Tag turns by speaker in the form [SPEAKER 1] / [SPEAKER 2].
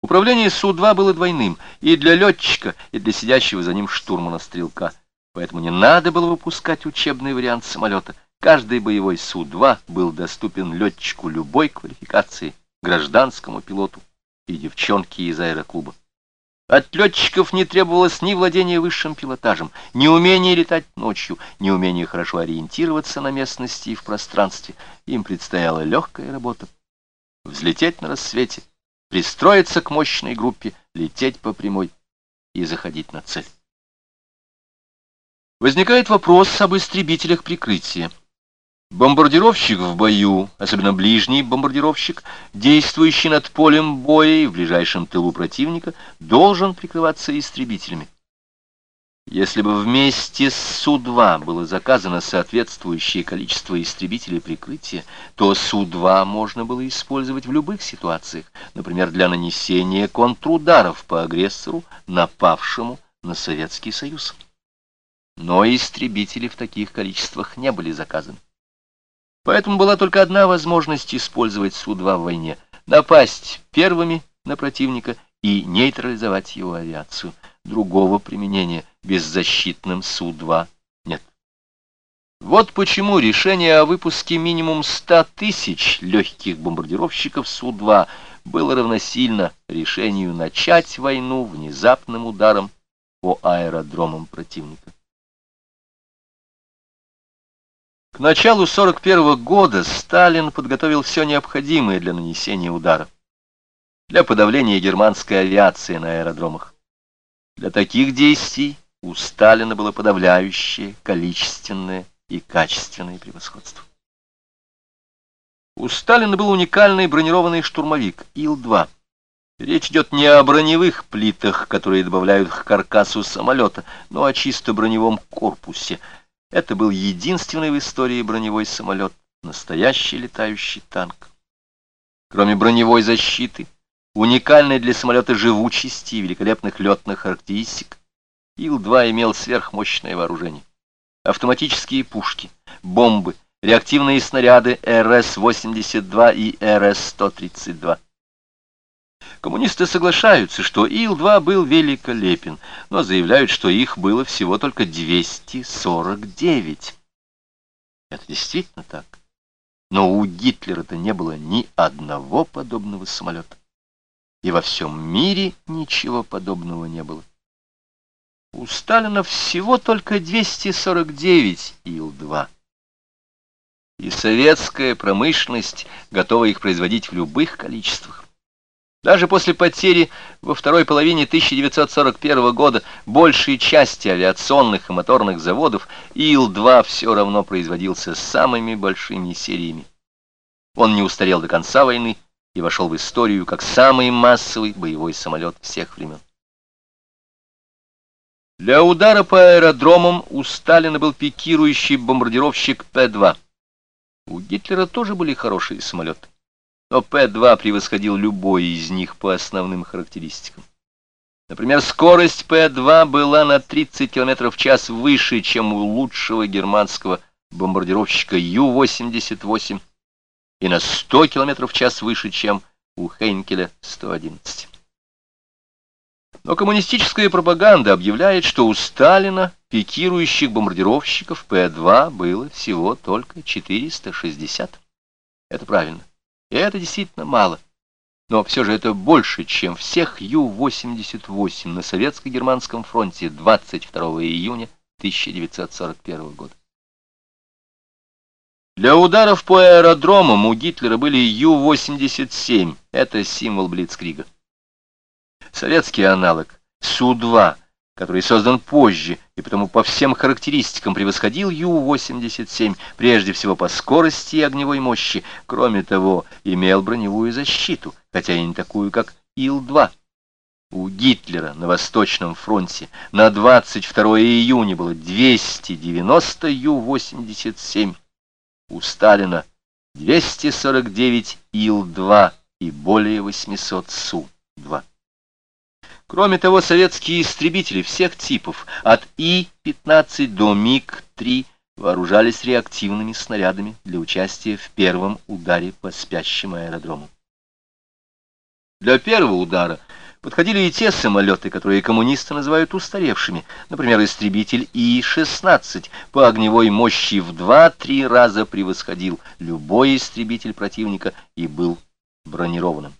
[SPEAKER 1] Управление Су-2 было двойным и для летчика, и для сидящего за ним штурмана-стрелка. Поэтому не надо было выпускать учебный вариант самолета. Каждый боевой Су-2 был доступен летчику любой квалификации, гражданскому пилоту и девчонке из аэроклуба. От летчиков не требовалось ни владения высшим пилотажем, ни умения летать ночью, ни умения хорошо ориентироваться на местности и в пространстве. Им предстояла легкая работа. Взлететь на рассвете, пристроиться к мощной группе, лететь по прямой и заходить на цель. Возникает вопрос об истребителях прикрытия. Бомбардировщик в бою, особенно ближний бомбардировщик, действующий над полем боя и в ближайшем тылу противника, должен прикрываться истребителями. Если бы вместе с Су-2 было заказано соответствующее количество истребителей прикрытия, то Су-2 можно было использовать в любых ситуациях, например, для нанесения контрударов по агрессору, напавшему на Советский Союз. Но истребители в таких количествах не были заказаны. Поэтому была только одна возможность использовать Су-2 в войне — напасть первыми на противника и нейтрализовать его авиацию. Другого применения беззащитным Су-2 нет. Вот почему решение о выпуске минимум 100 тысяч легких бомбардировщиков Су-2 было равносильно решению начать войну внезапным ударом по аэродромам противника. К началу 1941 года Сталин подготовил все необходимое для нанесения удара, для подавления германской авиации на аэродромах. Для таких действий у Сталина было подавляющее количественное и качественное превосходство. У Сталина был уникальный бронированный штурмовик Ил-2. Речь идет не о броневых плитах, которые добавляют к каркасу самолета, но о чисто броневом корпусе. Это был единственный в истории броневой самолет, настоящий летающий танк. Кроме броневой защиты, уникальной для самолета живучести и великолепных летных характеристик, Ил-2 имел сверхмощное вооружение. Автоматические пушки, бомбы, реактивные снаряды РС-82 и РС-132. Коммунисты соглашаются, что Ил-2 был великолепен, но заявляют, что их было всего только 249. Это действительно так. Но у Гитлера-то не было ни одного подобного самолета. И во всем мире ничего подобного не было. У Сталина всего только 249 Ил-2. И советская промышленность готова их производить в любых количествах. Даже после потери во второй половине 1941 года большей части авиационных и моторных заводов Ил-2 все равно производился самыми большими сериями. Он не устарел до конца войны и вошел в историю как самый массовый боевой самолет всех времен. Для удара по аэродромам у Сталина был пикирующий бомбардировщик П-2. У Гитлера тоже были хорошие самолеты, но П-2 превосходил любой из них по основным характеристикам. Например, скорость П-2 была на 30 км в час выше, чем у лучшего германского бомбардировщика Ю-88, и на 100 км в час выше, чем у Хейнкеля 111. Но коммунистическая пропаганда объявляет, что у Сталина пикирующих бомбардировщиков П-2 было всего только 460. Это правильно. И это действительно мало. Но все же это больше, чем всех Ю-88 на Советско-Германском фронте 22 июня 1941 года. Для ударов по аэродромам у Гитлера были Ю-87. Это символ Блицкрига. Советский аналог Су-2, который создан позже и потому по всем характеристикам превосходил Ю-87, прежде всего по скорости и огневой мощи, кроме того, имел броневую защиту, хотя и не такую, как Ил-2. У Гитлера на Восточном фронте на 22 июня было 290 Ю-87, у Сталина 249 Ил-2 и более 800 Су-2. Кроме того, советские истребители всех типов, от И-15 до МиГ-3, вооружались реактивными снарядами для участия в первом ударе по спящим аэродромам. Для первого удара Подходили и те самолеты, которые коммунисты называют устаревшими. Например, истребитель И-16 по огневой мощи в 2-3 раза превосходил любой истребитель противника и был бронированным.